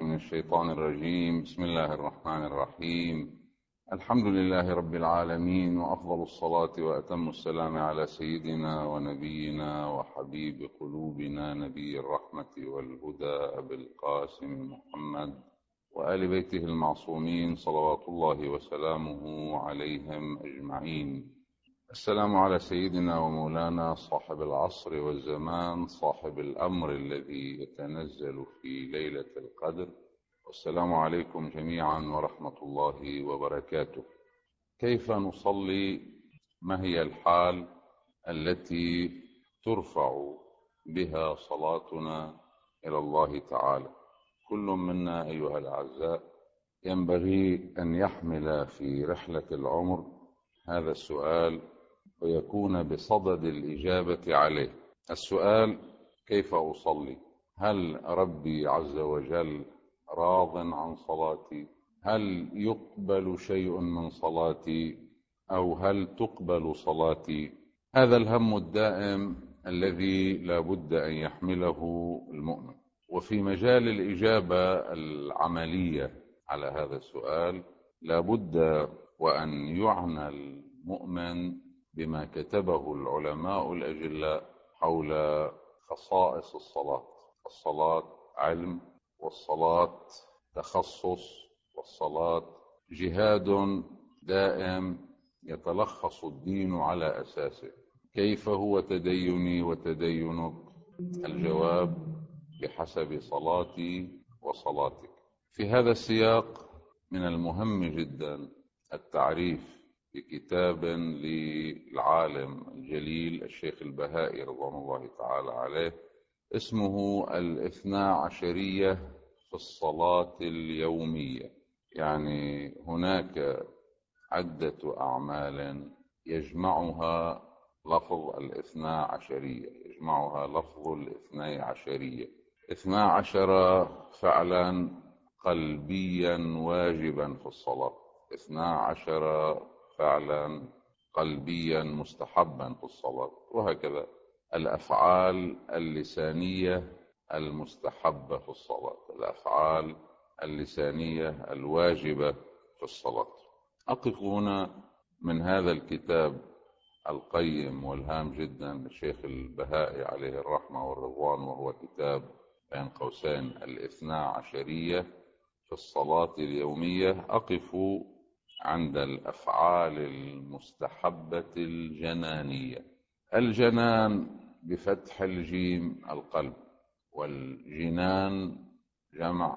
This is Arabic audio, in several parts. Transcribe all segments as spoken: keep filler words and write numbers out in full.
من الشيطان الرجيم. بسم الله الرحمن الرحيم. الحمد لله رب العالمين، وأفضل الصلاة وأتم السلام على سيدنا ونبينا وحبيب قلوبنا نبي الرحمة والهدى أبي القاسم محمد وآل بيته المعصومين صلوات الله وسلامه عليهم أجمعين. السلام على سيدنا ومولانا صاحب العصر والزمان، صاحب الأمر الذي يتنزل في ليلة القدر. والسلام عليكم جميعا ورحمة الله وبركاته. كيف نصلي؟ ما هي الحال التي ترفع بها صلاتنا إلى الله تعالى؟ كل منا أيها الأعزاء ينبغي أن يحمل في رحلة العمر هذا السؤال ويكون بصدد الإجابة عليه. السؤال: كيف أصلي؟ هل ربي عز وجل راض عن صلاتي؟ هل يقبل شيء من صلاتي؟ أو هل تقبل صلاتي؟ هذا الهم الدائم الذي لا بد أن يحمله المؤمن. وفي مجال الإجابة العملية على هذا السؤال لا بد وأن يعنى المؤمن بما كتبه العلماء الأجلاء حول خصائص الصلاة. الصلاة علم، والصلاة تخصص، والصلاة جهاد دائم يتلخص الدين على أساسه. كيف هو تديني وتدينك؟ الجواب: بحسب صلاتي وصلاتك. في هذا السياق من المهم جدا التعريف بكتاب للعالم الجليل الشيخ البهائي رضوان الله تعالى عليه، اسمه الاثنا عشرية في الصلاة اليومية. يعني هناك عدة أعمال يجمعها لفظ الاثنا عشرية، يجمعها لفظ الاثني عشرية. اثنا عشر فعلا قلبيا واجبا في الصلاة، اثنا عشر فعلا قلبيا مستحبا في الصلاة، وهكذا الأفعال اللسانية المستحبة في الصلاة، الأفعال اللسانية الواجبة في الصلاة. أقف هنا من هذا الكتاب القيم والهام جدا للشيخ البهائي عليه الرحمة والرضوان، وهو كتاب بين قوسين الاثنا عشرية في الصلاة اليومية. أقف عند الأفعال المستحبة الجنانية. الجنان بفتح الجيم القلب، والجنان جمع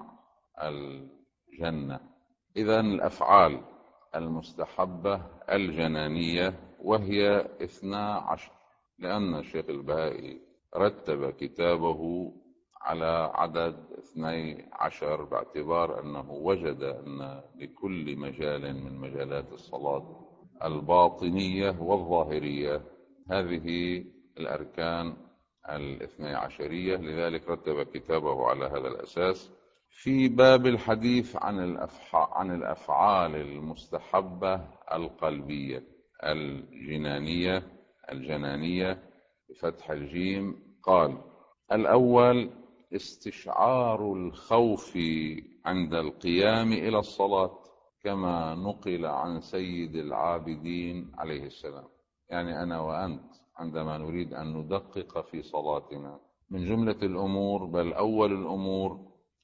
الجنة. إذن الأفعال المستحبة الجنانية وهي اثنا عشر، لأن الشيخ البهائي رتب كتابه على عدد اثني عشر باعتبار أنه وجد أن لكل مجال من مجالات الصلاة الباطنية والظاهرية هذه الأركان الاثني عشرية، لذلك رتب كتابه على هذا الأساس. في باب الحديث عن عن الأفعال المستحبة القلبية الجنانية الجنانية بفتح الجيم قال: الأول استشعار الخوف عند القيام إلى الصلاة، كما نقل عن سيد العابدين عليه السلام. يعني أنا وأنت عندما نريد أن ندقق في صلاتنا من جملة الأمور، بل أول الأمور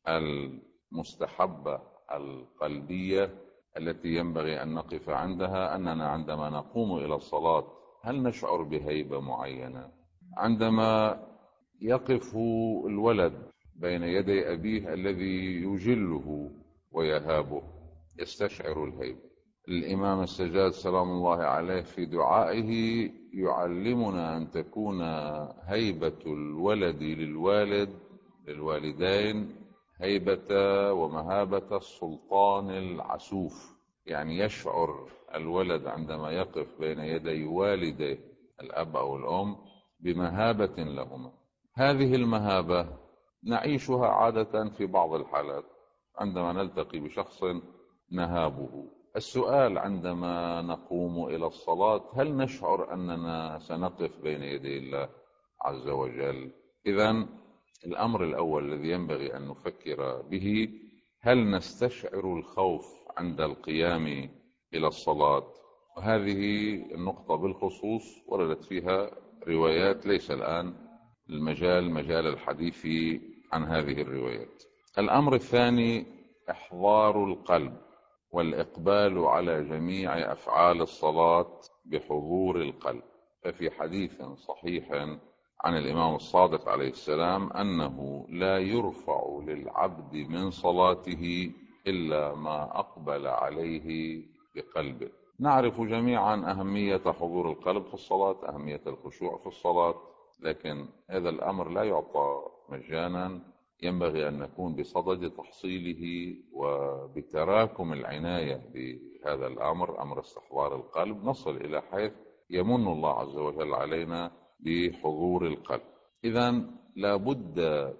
المستحبة القلبية التي ينبغي أن نقف عندها، أننا عندما نقوم إلى الصلاة هل نشعر بهيبة معينة؟ عندما يقف الولد بين يدي أبيه الذي يجله ويهابه يستشعر الهيبة. الإمام السجاد سلام الله عليه في دعائه يعلمنا أن تكون هيبة الولد للوالد للوالدين هيبة ومهابة السلطان العسوف. يعني يشعر الولد عندما يقف بين يدي والديه الأب أو الأم بمهابة لهما. هذه المهابة نعيشها عادة في بعض الحالات عندما نلتقي بشخص نهابه. السؤال: عندما نقوم إلى الصلاة هل نشعر أننا سنقف بين يدي الله عز وجل؟ إذن الأمر الأول الذي ينبغي أن نفكر به هل نستشعر الخوف عند القيام إلى الصلاة؟ وهذه النقطة بالخصوص وردت فيها روايات، ليس الآن المجال مجال الحديث عن هذه الروايات. الأمر الثاني إحضار القلب والإقبال على جميع أفعال الصلاة بحضور القلب. ففي حديث صحيح عن الإمام الصادق عليه السلام أنه لا يرفع للعبد من صلاته إلا ما أقبل عليه بقلبه. نعرف جميعا أهمية حضور القلب في الصلاة، أهمية الخشوع في الصلاة، لكن هذا الأمر لا يعطى مجانا، ينبغي أن نكون بصدد تحصيله وبتراكم العناية بهذا الأمر، أمر استحضار القلب، نصل إلى حيث يمن الله عز وجل علينا بحضور القلب. إذن لابد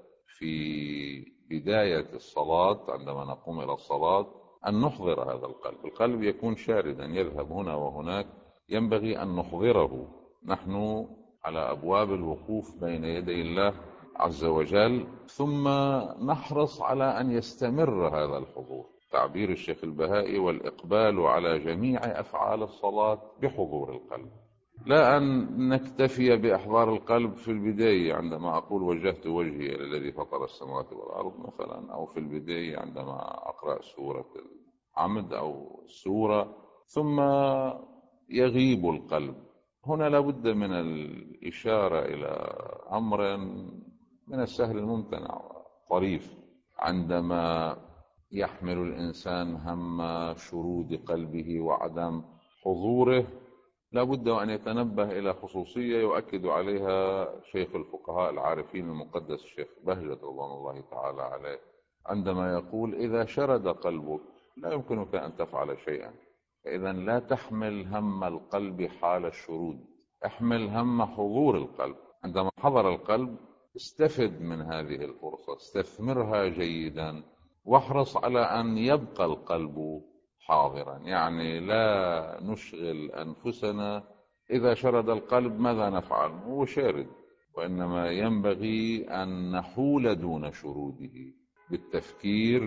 في بداية الصلاة عندما نقوم إلى الصلاة أن نحضر هذا القلب. القلب يكون شاردا يذهب هنا وهناك، ينبغي أن نحضره. نحن على أبواب الوقوف بين يدي الله عز وجل، ثم نحرص على أن يستمر هذا الحضور. تعبير الشيخ البهائي: والإقبال على جميع أفعال الصلاة بحضور القلب. لا أن نكتفي بإحضار القلب في البداية عندما أقول وجهت وجهي إلى الذي فطر السماوات والأرض مثلا، أو في البداية عندما أقرأ سورة العمد أو السورة، ثم يغيب القلب. هنا لابد من الإشارة إلى أمر من السهل الممتنع طريف. عندما يحمل الإنسان هم شرود قلبه وعدم حضوره، لابد أن يتنبه إلى خصوصية يؤكد عليها شيخ الفقهاء العارفين المقدس الشيخ بهجت رضوان الله تعالى عليه، عندما يقول: إذا شرد قلبك لا يمكنك أن تفعل شيئا. فإذا لا تحمل هم القلب حال الشرود، احمل هم حضور القلب. عندما حضر القلب استفد من هذه الفرصة، استثمرها جيدا، واحرص على أن يبقى القلب حاضرا. يعني لا نشغل أنفسنا إذا شرد القلب ماذا نفعل، هو شارد، وإنما ينبغي أن نحول دون شروده بالتفكير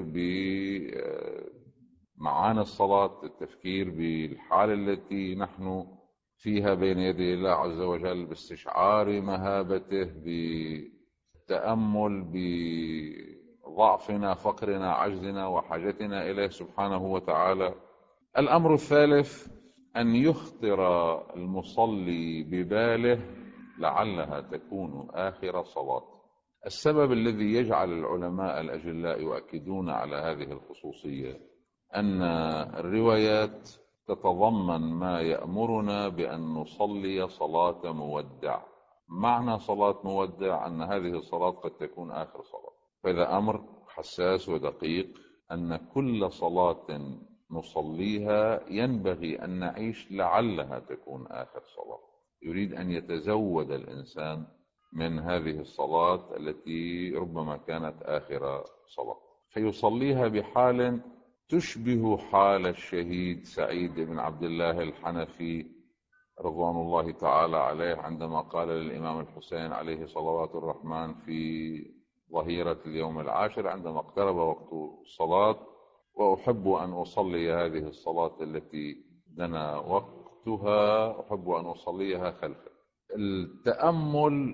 بمعاني الصلاة، التفكير بالحال التي نحن فيها بين يدي الله عز وجل، باستشعار مهابته، بالتأمل بضعفنا، فقرنا، عجزنا وحاجتنا إليه سبحانه وتعالى. الأمر الثالث أن يخطر المصلي بباله لعلها تكون آخر صلاة. السبب الذي يجعل العلماء الأجلاء يؤكدون على هذه الخصوصية أن الروايات تتضمن ما يأمرنا بأن نصلي صلاة مودع. معنى صلاة مودع أن هذه الصلاة قد تكون آخر صلاة، فإذا أمر حساس ودقيق أن كل صلاة نصليها ينبغي أن نعيش لعلها تكون آخر صلاة. يريد أن يتزود الإنسان من هذه الصلاة التي ربما كانت آخر صلاة، فيصليها بحال تشبه حال الشهيد سعيد بن عبد الله الحنفي رضوان الله تعالى عليه، عندما قال للإمام الحسين عليه صلوات الرحمن في ظهيرة اليوم العاشر عندما اقترب وقت الصلاة: وأحب أن أصلي هذه الصلاة التي دنا وقتها، أحب أن أصليها خلفك. التأمل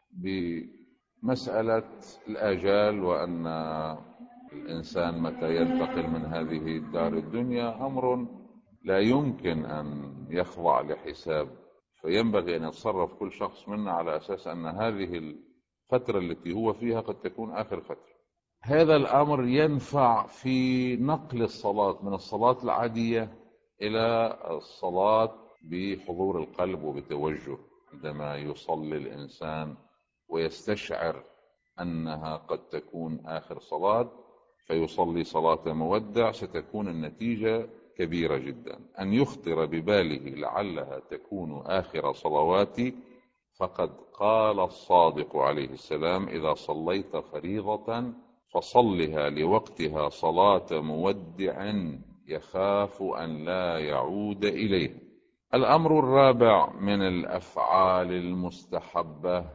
بمسألة الآجال وأن الإنسان متى ينتقل من هذه الدار الدنيا أمر لا يمكن أن يخضع لحساب، فينبغي أن يتصرف كل شخص منا على أساس أن هذه الفترة التي هو فيها قد تكون آخر فترة. هذا الأمر ينفع في نقل الصلاة من الصلاة العادية إلى الصلاة بحضور القلب وبتوجه. عندما يصلي الإنسان ويستشعر أنها قد تكون آخر صلاة فيصلي صلاة مودع، ستكون النتيجة كبيرة جدا. أن يخطر بباله لعلها تكون آخر صلواتي، فقد قال الصادق عليه السلام: إذا صليت فريضة فصلها لوقتها صلاة مودع يخاف أن لا يعود إليه. الأمر الرابع من الأفعال المستحبة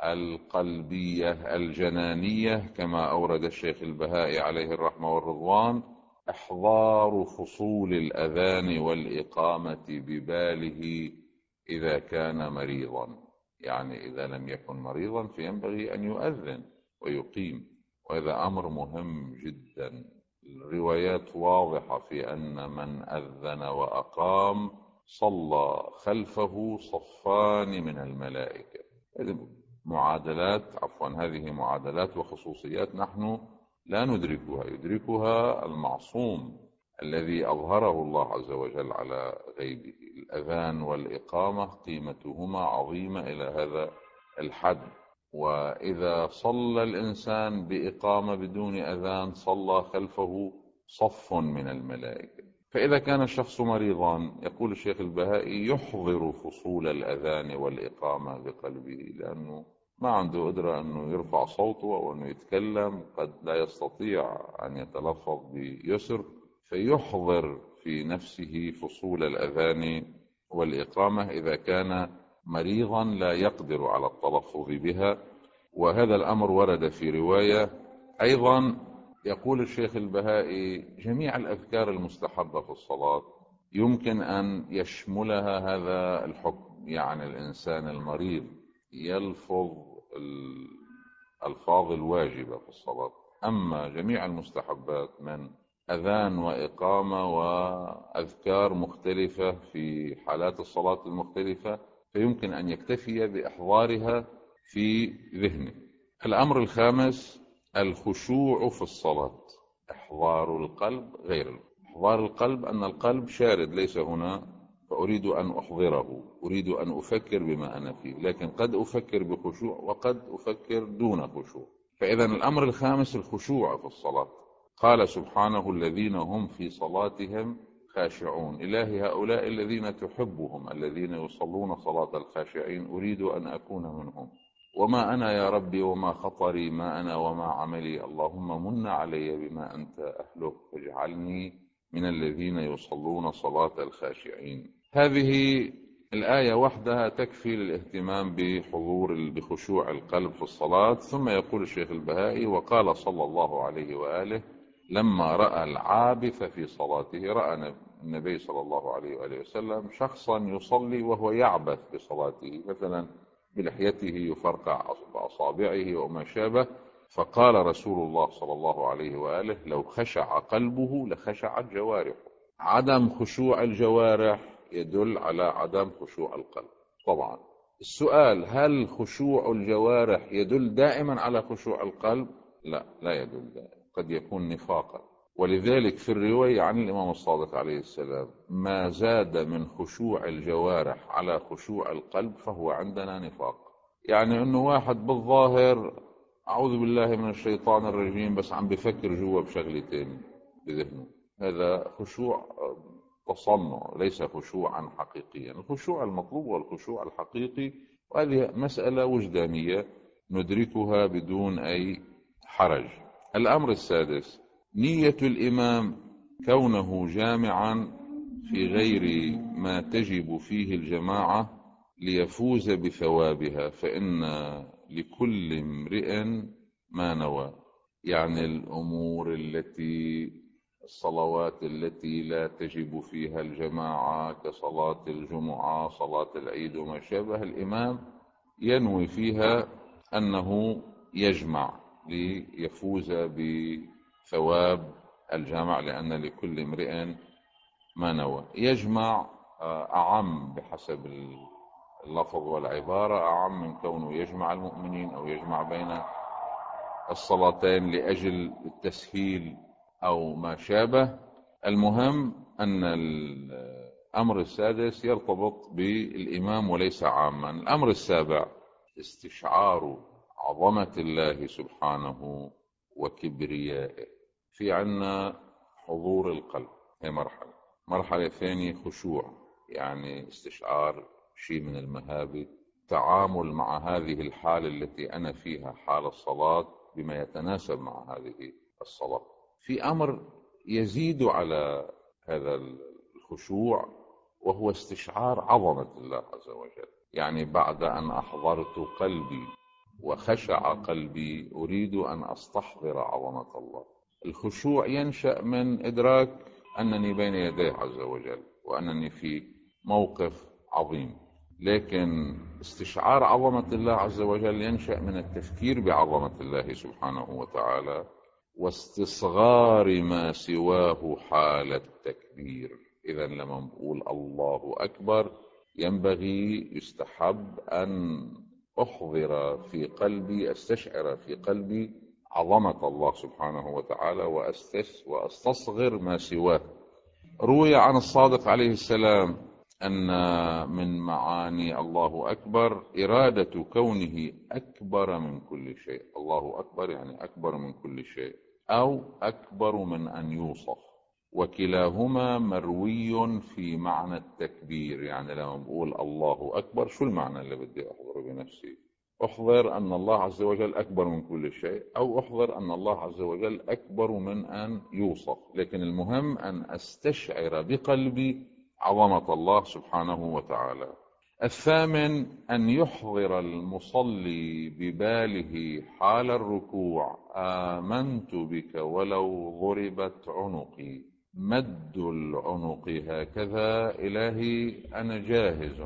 القلبية الجنانية كما أورد الشيخ البهائي عليه الرحمة والرضوان: إحضار فصول الأذان والإقامة بباله إذا كان مريضا. يعني إذا لم يكن مريضا فينبغي أن يؤذن ويقيم، وهذا أمر مهم جدا. الروايات واضحة في أن من أذن وأقام صلى خلفه صفان من الملائكة. معادلات عفوا هذه معادلات وخصوصيات نحن لا ندركها، يدركها المعصوم الذي أظهره الله عز وجل على غيبه. الأذان والإقامة قيمتهما عظيمة إلى هذا الحد، وإذا صلى الإنسان بإقامة بدون أذان صلى خلفه صف من الملائكة. فإذا كان الشخص مريضا، يقول الشيخ البهائي، يحضر فصول الأذان والإقامة بقلبه، لأنه ما عنده قدرة أنه يرفع صوته أو أنه يتكلم، قد لا يستطيع أن يتلفظ بيسر، فيحضر في نفسه فصول الأذان والإقامة إذا كان مريضا لا يقدر على التلفظ بها. وهذا الأمر ورد في رواية. أيضا يقول الشيخ البهائي: جميع الأذكار المستحبة في الصلاة يمكن أن يشملها هذا الحكم، يعني الإنسان المريض يلفظ الألفاظ الواجبة في الصلاة. أما جميع المستحبات من أذان وإقامة وأذكار مختلفة في حالات الصلاة المختلفة فيمكن أن يكتفي بإحضارها في ذهنه. الأمر الخامس: الخشوع في الصلاة. إحضار القلب غير إحضار القلب، أن القلب شارد ليس هنا، فأريد أن أحضره، أريد أن أفكر بما أنا فيه، لكن قد أفكر بخشوع وقد أفكر دون خشوع. فإذا الأمر الخامس الخشوع في الصلاة. قال سبحانه: الذين هم في صلاتهم خاشعون. إلهي هؤلاء الذين تحبهم، الذين يصلون صلاة الخاشعين، أريد أن أكون منهم. وما أنا يا ربي وما خطري، ما أنا وما عملي، اللهم من علي بما أنت أهله، فاجعلني من الذين يصلون صلاة الخاشعين. هذه الآية وحدها تكفي للاهتمام بحضور بخشوع القلب في الصلاة. ثم يقول الشيخ البهائي: وقال صلى الله عليه وآله لما رأى العابث في صلاته، رأى النبي صلى الله عليه وآله وسلم شخصا يصلي وهو يعبث بصلاته، مثلا بلحيته يفرقع بأصابعه وما شابه، فقال رسول الله صلى الله عليه وآله: لو خشع قلبه لخشعت جوارحه. عدم خشوع الجوارح يدل على عدم خشوع القلب. طبعا السؤال: هل خشوع الجوارح يدل دائما على خشوع القلب؟ لا، لا يدل دائما، قد يكون نفاقا. ولذلك في الرواية عن الإمام الصادق عليه السلام: ما زاد من خشوع الجوارح على خشوع القلب فهو عندنا نفاق. يعني أنه واحد بالظاهر أعوذ بالله من الشيطان الرجيم بس عم بفكر جوا بشغلتين بذهنه، هذا خشوع تصنع، ليس خشوعا حقيقيا. الخشوع المطلوب والخشوع الحقيقي، وهذه مسألة وجدانية ندركها بدون أي حرج. الأمر السادس: نية الإمام كونه جامعا في غير ما تجب فيه الجماعة ليفوز بثوابها، فإن لكل امرئ ما نوى. يعني الأمور التي الصلوات التي لا تجب فيها الجماعة كصلاة الجمعة، صلاة العيد وما شابه، الإمام ينوي فيها أنه يجمع ليفوز بثواب الجمع، لأن لكل امرئ ما نوى. يجمع أعم بحسب اللفظ والعبارة، أعم من كونه يجمع المؤمنين أو يجمع بين الصلاتين لأجل التسهيل أو ما شابه. المهم أن الأمر السادس يرتبط بالإمام وليس عاما. الأمر السابع: استشعار عظمة الله سبحانه وكبريائه. في عنا حضور القلب، هي مرحلة. مرحلة ثانية خشوع، يعني استشعار شيء من المهابة، تعامل مع هذه الحالة التي أنا فيها، حال الصلاة، بما يتناسب مع هذه الصلاة. في أمر يزيد على هذا الخشوع وهو استشعار عظمة الله عز وجل. يعني بعد أن أحضرت قلبي وخشع قلبي أريد أن أستحضر عظمة الله. الخشوع ينشأ من إدراك أنني بين يديه عز وجل وأنني في موقف عظيم، لكن استشعار عظمة الله عز وجل ينشأ من التفكير بعظمة الله سبحانه وتعالى واستصغار ما سواه حال التكبير. إذا لما نقول الله أكبر ينبغي يستحب أن أحضر في قلبي، أستشعر في قلبي عظمة الله سبحانه وتعالى وأستصغر ما سواه. روي عن الصادق عليه السلام أن من معاني الله أكبر إرادة كونه أكبر من كل شيء. الله أكبر يعني أكبر من كل شيء أو أكبر من أن يوصف، وكلاهما مروي في معنى التكبير. يعني لما بقول الله أكبر شو المعنى اللي بدي أحضره بنفسي؟ أحضر أن الله عز وجل أكبر من كل شيء، أو أحضر أن الله عز وجل أكبر من أن يوصف، لكن المهم أن أستشعر بقلبي عظمة الله سبحانه وتعالى. الثامن أن يحضر المصلي بباله حال الركوع آمنت بك ولو ضربت عنقي. مد العنق هكذا إلهي أنا جاهز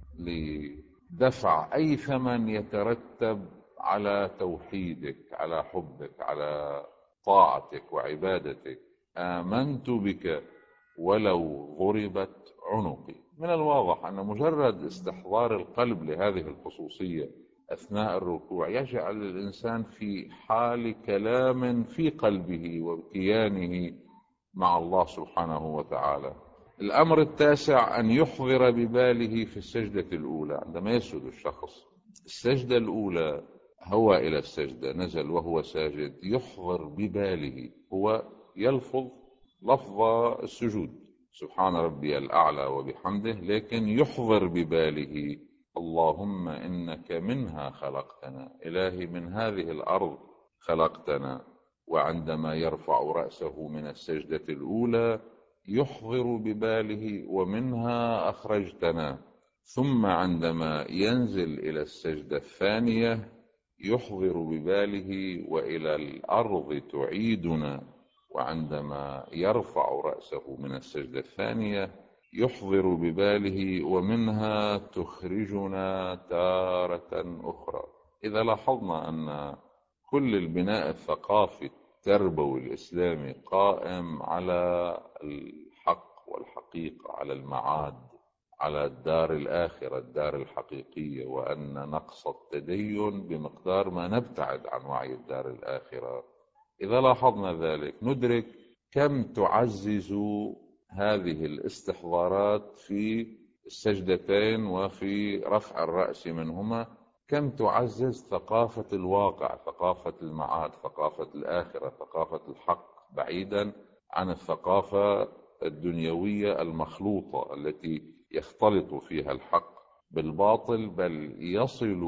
لدفع أي ثمن يترتب على توحيدك، على حبك، على طاعتك وعبادتك. آمنت بك ولو ضربت عنقي. من الواضح أن مجرد استحضار القلب لهذه الخصوصية أثناء الركوع يجعل الإنسان في حال كلام في قلبه وكيانه مع الله سبحانه وتعالى. الأمر التاسع أن يحضر بباله في السجدة الأولى. عندما يسجد الشخص السجدة الأولى هو إلى السجدة نزل وهو ساجد، يحضر بباله، هو يلفظ لفظ السجود سبحان ربي الأعلى وبحمده، لكن يحضر بباله اللهم إنك منها خلقتنا، إلهي من هذه الأرض خلقتنا. وعندما يرفع رأسه من السجدة الأولى يحضر بباله ومنها أخرجتنا. ثم عندما ينزل إلى السجدة الثانية يحضر بباله وإلى الأرض تعيدنا. وعندما يرفع رأسه من السجدة الثانية يحضر بباله ومنها تخرجنا تارة أخرى. إذا لاحظنا أن كل البناء الثقافي التربوي الإسلامي قائم على الحق والحقيقة، على المعاد، على الدار الآخرة، الدار الحقيقية، وأن نقص التدين بمقدار ما نبتعد عن وعي الدار الآخرة. إذا لاحظنا ذلك ندرك كم تعزز هذه الاستحضارات في السجدتين وفي رفع الرأس منهما، كم تعزز ثقافة الواقع، ثقافة المعاد، ثقافة الآخرة، ثقافة الحق، بعيدا عن الثقافة الدنيوية المخلوطة التي يختلط فيها الحق بالباطل، بل يصل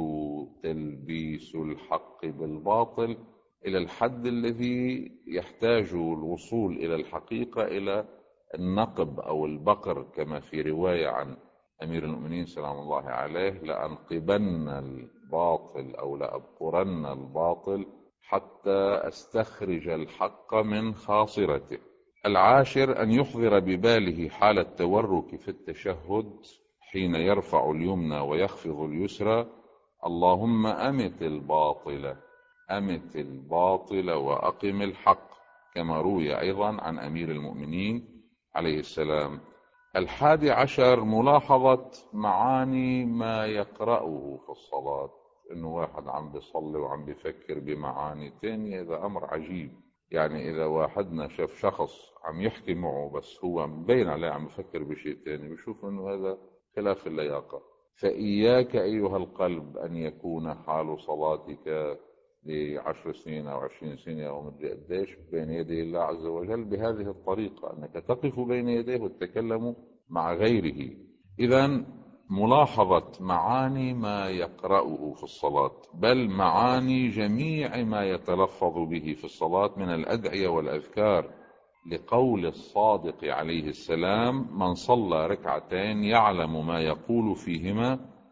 تلبيس الحق بالباطل إلى الحد الذي يحتاج الوصول إلى الحقيقة إلى النقب أو البقر، كما في رواية عن أمير المؤمنين سلام الله عليه: لأنقبن الباطل أو لأبقرن الباطل حتى أستخرج الحق من خاصرته. العاشر أن يحضر بباله حال التورك في التشهد حين يرفع اليمنى ويخفض اليسرى: اللهم أمت الباطل أمت الباطل وأقم الحق، كما روي أيضا عن أمير المؤمنين عليه السلام. الحادي عشر ملاحظة معاني ما يقرأه في الصلاة. إنه واحد عم بيصلي وعم بيفكر بمعاني تانية، هذا أمر عجيب. يعني إذا واحدنا شاف شخص عم يحكي معه بس هو مبين عليه عم يفكر بشيء تاني بيشوف إنه هذا خلاف اللياقة. فإياك أيها القلب أن يكون حال صلاتك لعشر سنين أو عشرين سنة أو مدري قديش بين يدي الله عز وجل بهذه الطريقة، أنك تقف بين يديه وتتكلم مع غيره. إذن ملاحظة معاني ما يقرأه في الصلاة، بل معاني جميع ما يتلفظ به في الصلاة من الأدعية والأذكار، لقول الصادق عليه السلام: من صلى ركعتين يعلم ما يقول فيهما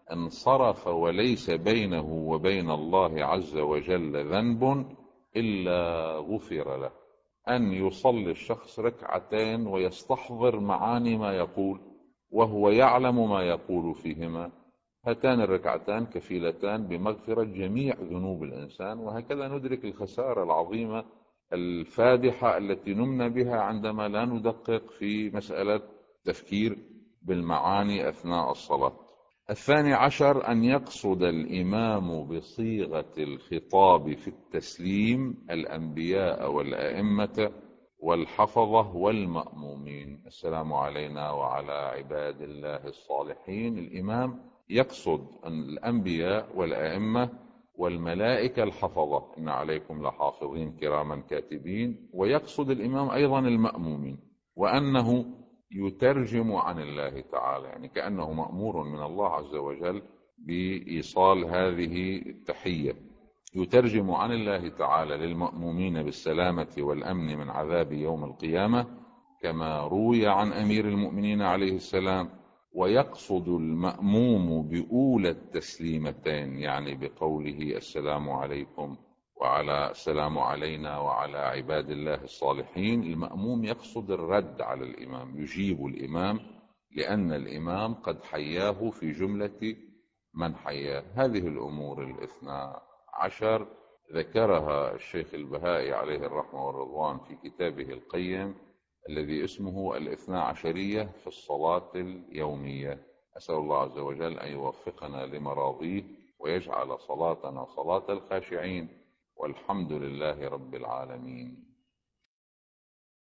انصرف وليس بينه وبين الله عز وجل ذنب إلا غفر له. أن يصلي الشخص ركعتين ويستحضر معاني ما يقول وهو يعلم ما يقول فيهما، هاتان الركعتان كفيلتان بمغفرة جميع ذنوب الإنسان. وهكذا ندرك الخسارة العظيمة الفادحة التي نمنا بها عندما لا ندقق في مسألة تفكير بالمعاني أثناء الصلاة. الثاني عشر أن يقصد الإمام بصيغة الخطاب في التسليم الأنبياء والأئمة والحفظة والمأمومين. السلام علينا وعلى عباد الله الصالحين. الإمام يقصد أن الأنبياء والأئمة والملائكة الحفظة، إن عليكم لحافظين كراما كاتبين. ويقصد الإمام أيضا المأمومين، وأنه يترجم عن الله تعالى، يعني كأنه مأمور من الله عز وجل بإيصال هذه التحية. يترجم عن الله تعالى للمأمومين بالسلامة والأمن من عذاب يوم القيامة كما روي عن أمير المؤمنين عليه السلام. ويقصد المأموم بأولى التسليمتين، يعني بقوله السلام عليكم وعلى السلام علينا وعلى عباد الله الصالحين. المأموم يقصد الرد على الإمام، يجيب الإمام لأن الإمام قد حياه في جملة من حياه. هذه الأمور الاثنى عشر ذكرها الشيخ البهائي عليه الرحمة والرضوان في كتابه القيم الذي اسمه الاثنى عشرية في الصلاة اليومية. أسأل الله عز وجل أن يوفقنا لمراضيه ويجعل صلاتنا صلاة الخاشعين، والحمد لله رب العالمين.